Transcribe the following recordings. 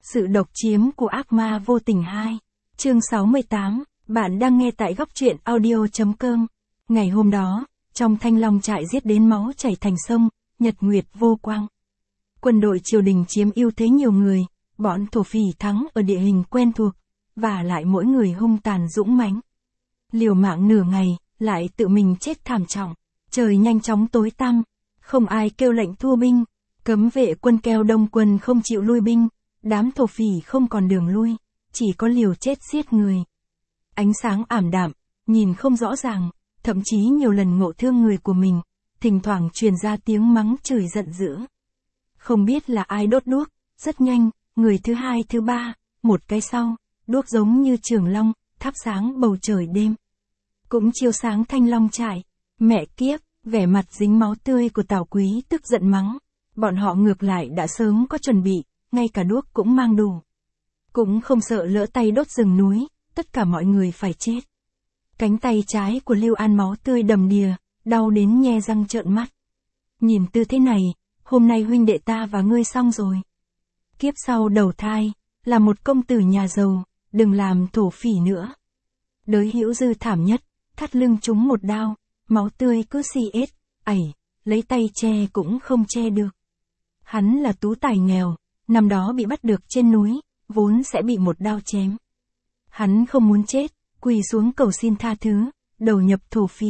Sự độc chiếm của ác ma vô tình 2. Chương 68, bạn đang nghe tại góc truyện audio.com. Ngày hôm đó, trong Thanh Long trại giết đến máu chảy thành sông, nhật nguyệt vô quang. Quân đội triều đình chiếm ưu thế nhiều người, bọn thổ phỉ thắng ở địa hình quen thuộc, và lại mỗi người hung tàn dũng mãnh. Liều mạng nửa ngày, lại tự mình chết thảm trọng. Trời nhanh chóng tối tăm, không ai kêu lệnh thua binh, cấm vệ quân keo đông quân không chịu lui binh, đám thổ phỉ không còn đường lui, chỉ có liều chết giết người. Ánh sáng ảm đạm, nhìn không rõ ràng, thậm chí nhiều lần ngộ thương người của mình, thỉnh thoảng truyền ra tiếng mắng chửi giận dữ. Không biết là ai đốt đuốc, rất nhanh, người thứ hai thứ ba, một cái sau, đuốc giống như trường long, thắp sáng bầu trời đêm. Cũng chiếu sáng Thanh Long trại. Mẹ kiếp, vẻ mặt dính máu tươi của Tào Quý tức giận mắng. Bọn họ ngược lại đã sớm có chuẩn bị, ngay cả đuốc cũng mang đủ. Cũng không sợ lỡ tay đốt rừng núi, tất cả mọi người phải chết. Cánh tay trái của Lưu An máu tươi đầm đìa, đau đến nhe răng trợn mắt. Nhìn tư thế này, hôm nay huynh đệ ta và ngươi xong rồi. Kiếp sau đầu thai, là một công tử nhà giàu, đừng làm thổ phỉ nữa. Đới Hữu Dư thảm nhất, thắt lưng trúng một đao, máu tươi cứ xì ết, ẩy, lấy tay che cũng không che được. Hắn là tú tài nghèo, năm đó bị bắt được trên núi, vốn sẽ bị một đao chém. Hắn không muốn chết, quỳ xuống cầu xin tha thứ, đầu nhập thổ phỉ.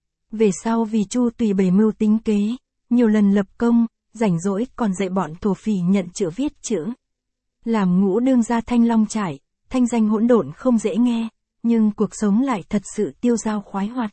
Về sau vì Chu Tùy bày mưu tính kế, nhiều lần lập công, rảnh rỗi còn dạy bọn thổ phỉ nhận chữ viết chữ. Làm ngũ đương gia Thanh Long trại, thanh danh hỗn độn không dễ nghe, nhưng cuộc sống lại thật sự tiêu dao khoái hoạt.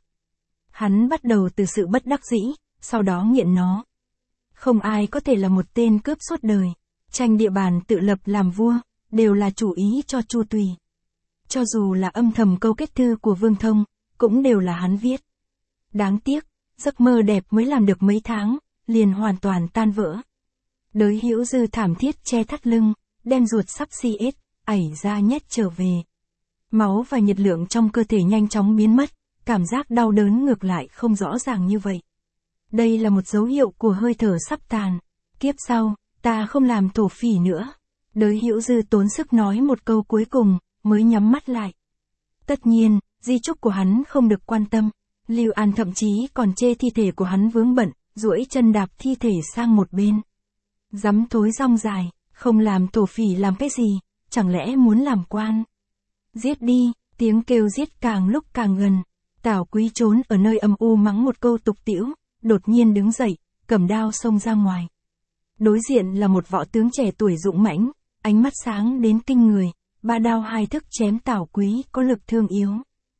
Hắn bắt đầu từ sự bất đắc dĩ, sau đó nghiện nó. Không ai có thể là một tên cướp suốt đời, tranh địa bàn tự lập làm vua, đều là chủ ý cho Chu Tùy. Cho dù là âm thầm câu kết thư của Vương Thông, cũng đều là hắn viết. Đáng tiếc, giấc mơ đẹp mới làm được mấy tháng, liền hoàn toàn tan vỡ. Đới Hữu Dư thảm thiết che thắt lưng, đem ruột sắp xi ết, ẩy ra nhét trở về. Máu và nhiệt lượng trong cơ thể nhanh chóng biến mất, cảm giác đau đớn ngược lại không rõ ràng như vậy. Đây là một dấu hiệu của hơi thở sắp tàn. Kiếp sau, ta không làm thổ phỉ nữa. Đới Hữu Dư tốn sức nói một câu cuối cùng, mới nhắm mắt lại. Tất nhiên, di chúc của hắn không được quan tâm. Lưu An thậm chí còn chê thi thể của hắn vướng bận, duỗi chân đạp thi thể sang một bên. Dám thối rong dài, không làm thổ phỉ làm cái gì, chẳng lẽ muốn làm quan? Giết đi, tiếng kêu giết càng lúc càng gần. Tào Quý trốn ở nơi âm u mắng một câu tục tĩu, đột nhiên đứng dậy, cầm đao xông ra ngoài. Đối diện là một võ tướng trẻ tuổi dũng mãnh, ánh mắt sáng đến kinh người, ba đao hai thức chém Tào Quý có lực thương yếu.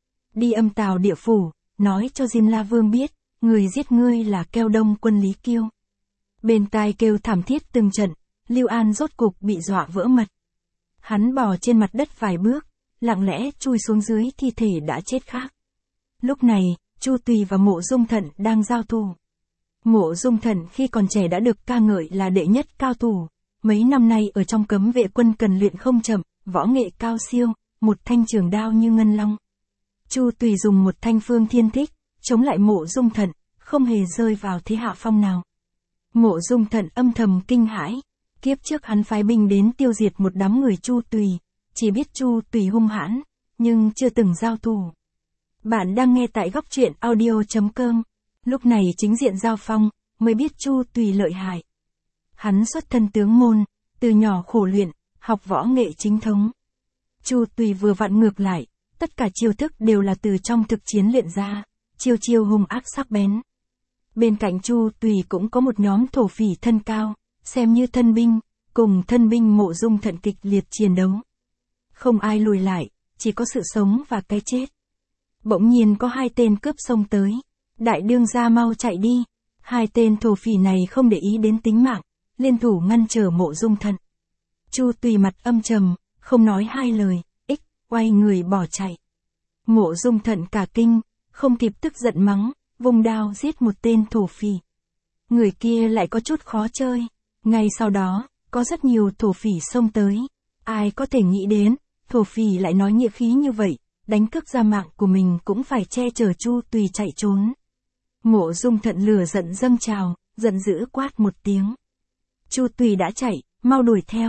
Đi âm Tào địa phủ, nói cho Diêm La Vương biết, người giết ngươi là Keo Đông quân Lý Kiêu. Bên tai kêu thảm thiết từng trận, Lưu An rốt cục bị dọa vỡ mật. Hắn bò trên mặt đất vài bước, lặng lẽ chui xuống dưới thi thể đã chết khác. Lúc này, Chu Tùy và Mộ Dung Thận đang giao thủ. Mộ Dung Thận khi còn trẻ đã được ca ngợi là đệ nhất cao thủ. Mấy năm nay ở trong cấm vệ quân cần luyện không chậm, võ nghệ cao siêu, một thanh trường đao như ngân long. Chu Tùy dùng một thanh phương thiên thích, chống lại Mộ Dung Thận, không hề rơi vào thế hạ phong nào. Mộ Dung Thận âm thầm kinh hãi. Kiếp trước hắn phái binh đến tiêu diệt một đám người Chu Tùy, chỉ biết Chu Tùy hung hãn, nhưng chưa từng giao thủ. Bạn đang nghe tại góc truyện audio.com. Lúc này chính diện giao phong, mới biết Chu Tùy lợi hại. Hắn xuất thân tướng môn, từ nhỏ khổ luyện, học võ nghệ chính thống. Chu Tùy vừa vặn ngược lại, tất cả chiêu thức đều là từ trong thực chiến luyện ra, chiêu chiêu hung ác sắc bén. Bên cạnh Chu Tùy cũng có một nhóm thổ phỉ thân cao, xem như thân binh, cùng thân binh Mộ Dung Thận kịch liệt chiến đấu. Không ai lùi lại, chỉ có sự sống và cái chết. Bỗng nhiên có hai tên cướp xông tới. Đại đương gia mau chạy đi. Hai tên thổ phỉ này không để ý đến tính mạng, liên thủ ngăn trở Mộ Dung Thận. Chu Tùy mặt âm trầm, không nói hai lời, quay người bỏ chạy. Mộ Dung Thận cả kinh, không kịp tức giận mắng, vung đao giết một tên thổ phỉ. Người kia lại có chút khó chơi. Ngay sau đó, có rất nhiều thổ phỉ xông tới. Ai có thể nghĩ đến, thổ phỉ lại nói nghĩa khí như vậy, đánh cướp gia mạng của mình cũng phải che chở Chu Tùy chạy trốn. Mộ Dung Thận lửa giận dâng trào, giận dữ quát một tiếng. Chu Tùy đã chạy, mau đuổi theo.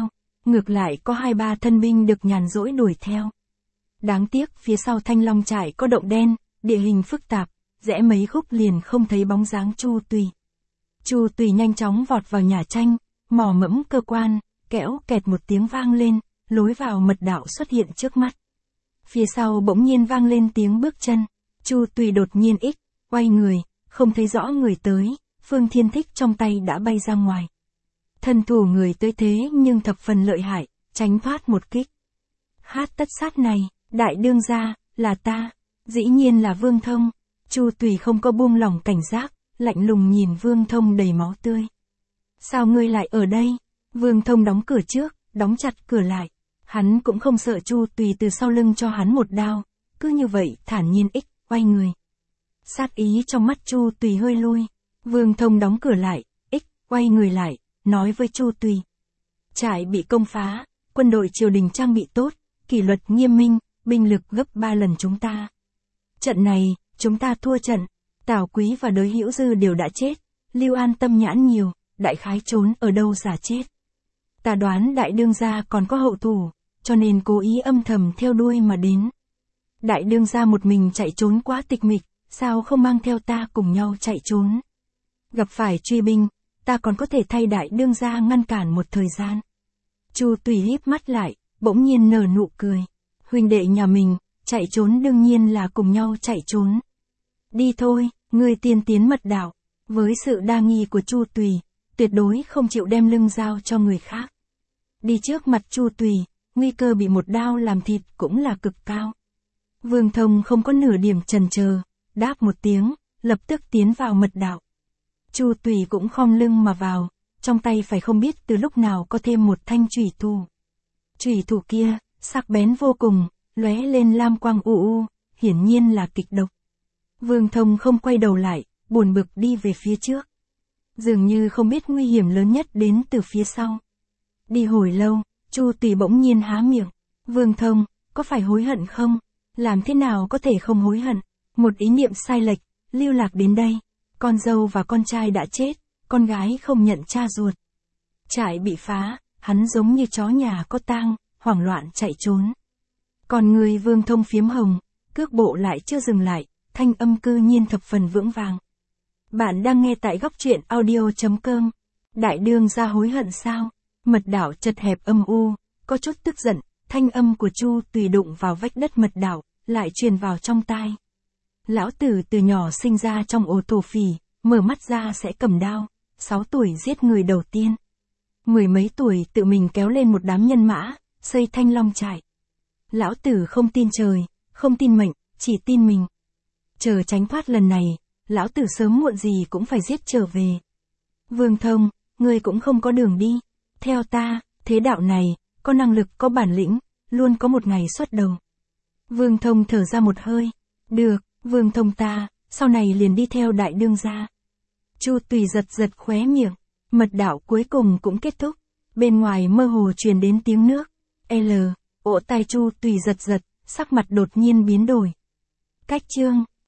ngược lại có 2-3 thân binh được nhàn rỗi đuổi theo. Đáng tiếc phía sau Thanh Long trại có động đen, địa hình phức tạp, rẽ mấy khúc liền không thấy bóng dáng Chu Tùy. Chu Tùy nhanh chóng vọt vào nhà tranh, mò mẫm cơ quan, kẽo kẹt một tiếng vang lên, lối vào mật đạo xuất hiện trước mắt. Phía sau bỗng nhiên vang lên tiếng bước chân, Chu Tùy đột nhiên quay người, không thấy rõ người tới, Phương Thiên Thích trong tay đã bay ra ngoài. Thân thủ người tới thế nhưng thập phần lợi hại, tránh thoát một kích. Hát tất sát này, đại đương gia, là ta, dĩ nhiên là Vương Thông. Chu Tùy không có buông lỏng cảnh giác, lạnh lùng nhìn Vương Thông đầy máu tươi. Sao ngươi lại ở đây? Vương Thông đóng cửa trước, đóng chặt cửa lại. Hắn cũng không sợ Chu Tùy từ sau lưng cho hắn một đao, cứ như vậy thản nhiên quay người. Sát ý trong mắt Chu Tùy hơi lui. Vương Thông đóng cửa lại, quay người lại, nói với Chu Tùy. Trại bị công phá, quân đội triều đình trang bị tốt, kỷ luật nghiêm minh, binh lực gấp 3 lần chúng ta. Trận này, chúng ta thua trận, Tào Quý và Đới Hữu Dư đều đã chết, Lưu An tâm nhãn nhiều, đại khái trốn ở đâu giả chết. Ta đoán đại đương gia còn có hậu thủ, cho nên cố ý âm thầm theo đuôi mà đến. Đại đương gia một mình chạy trốn quá tịch mịch, sao không mang theo ta cùng nhau chạy trốn? Gặp phải truy binh, ta còn có thể thay đại đương gia ngăn cản một thời gian. Chu Tùy híp mắt lại, bỗng nhiên nở nụ cười. Huynh đệ nhà mình, chạy trốn đương nhiên là cùng nhau chạy trốn. Đi thôi, ngươi tiên tiến mật đạo. Với sự đa nghi của Chu Tùy, tuyệt đối không chịu đem lưng giao cho người khác. Đi trước mặt Chu Tùy, nguy cơ bị một đao làm thịt cũng là cực cao. Vương Thông không có nửa điểm chần chờ, đáp một tiếng, lập tức tiến vào mật đạo. Chu Tùy cũng khom lưng mà vào, trong tay phải không biết từ lúc nào có thêm một thanh chủy thủ. Chủy thủ kia, sắc bén vô cùng, lóe lên lam quang u, hiển nhiên là kịch độc. Vương Thông không quay đầu lại, buồn bực đi về phía trước. Dường như không biết nguy hiểm lớn nhất đến từ phía sau. Đi hồi lâu, Chu Tùy bỗng nhiên há miệng. Vương Thông, có phải hối hận không? Làm thế nào có thể không hối hận? Một ý niệm sai lệch, lưu lạc đến đây. Con dâu và con trai đã chết, con gái không nhận cha ruột. Trại bị phá, hắn giống như chó nhà có tang, hoảng loạn chạy trốn. Còn người Vương Thông phiếm hồng, cước bộ lại chưa dừng lại, thanh âm cư nhiên thập phần vững vàng. Bạn đang nghe tại góc truyện audio.com. Đại đương gia hối hận sao? Mật đạo chật hẹp âm u, có chút tức giận, thanh âm của Chu Tùy đụng vào vách đất mật đạo, lại truyền vào trong tai. Lão tử từ nhỏ sinh ra trong ổ thổ phỉ, mở mắt ra sẽ cầm đao, 6 tuổi giết người đầu tiên. 10 mấy tuổi tự mình kéo lên một đám nhân mã, xây Thanh Long trại. Lão tử không tin trời, không tin mệnh, chỉ tin mình. Chờ tránh thoát lần này, lão tử sớm muộn gì cũng phải giết trở về. Vương Thông, ngươi cũng không có đường đi. Theo ta, thế đạo này, có năng lực có bản lĩnh, luôn có một ngày xuất đầu. Vương Thông thở ra một hơi. Được, Vương Thông ta, sau này liền đi theo đại đương gia. Chu Tùy giật giật khóe miệng, mật đạo cuối cùng cũng kết thúc. Bên ngoài mơ hồ truyền đến tiếng nước. Ộ tai Chu Tùy giật giật, sắc mặt đột nhiên biến đổi. Cách chương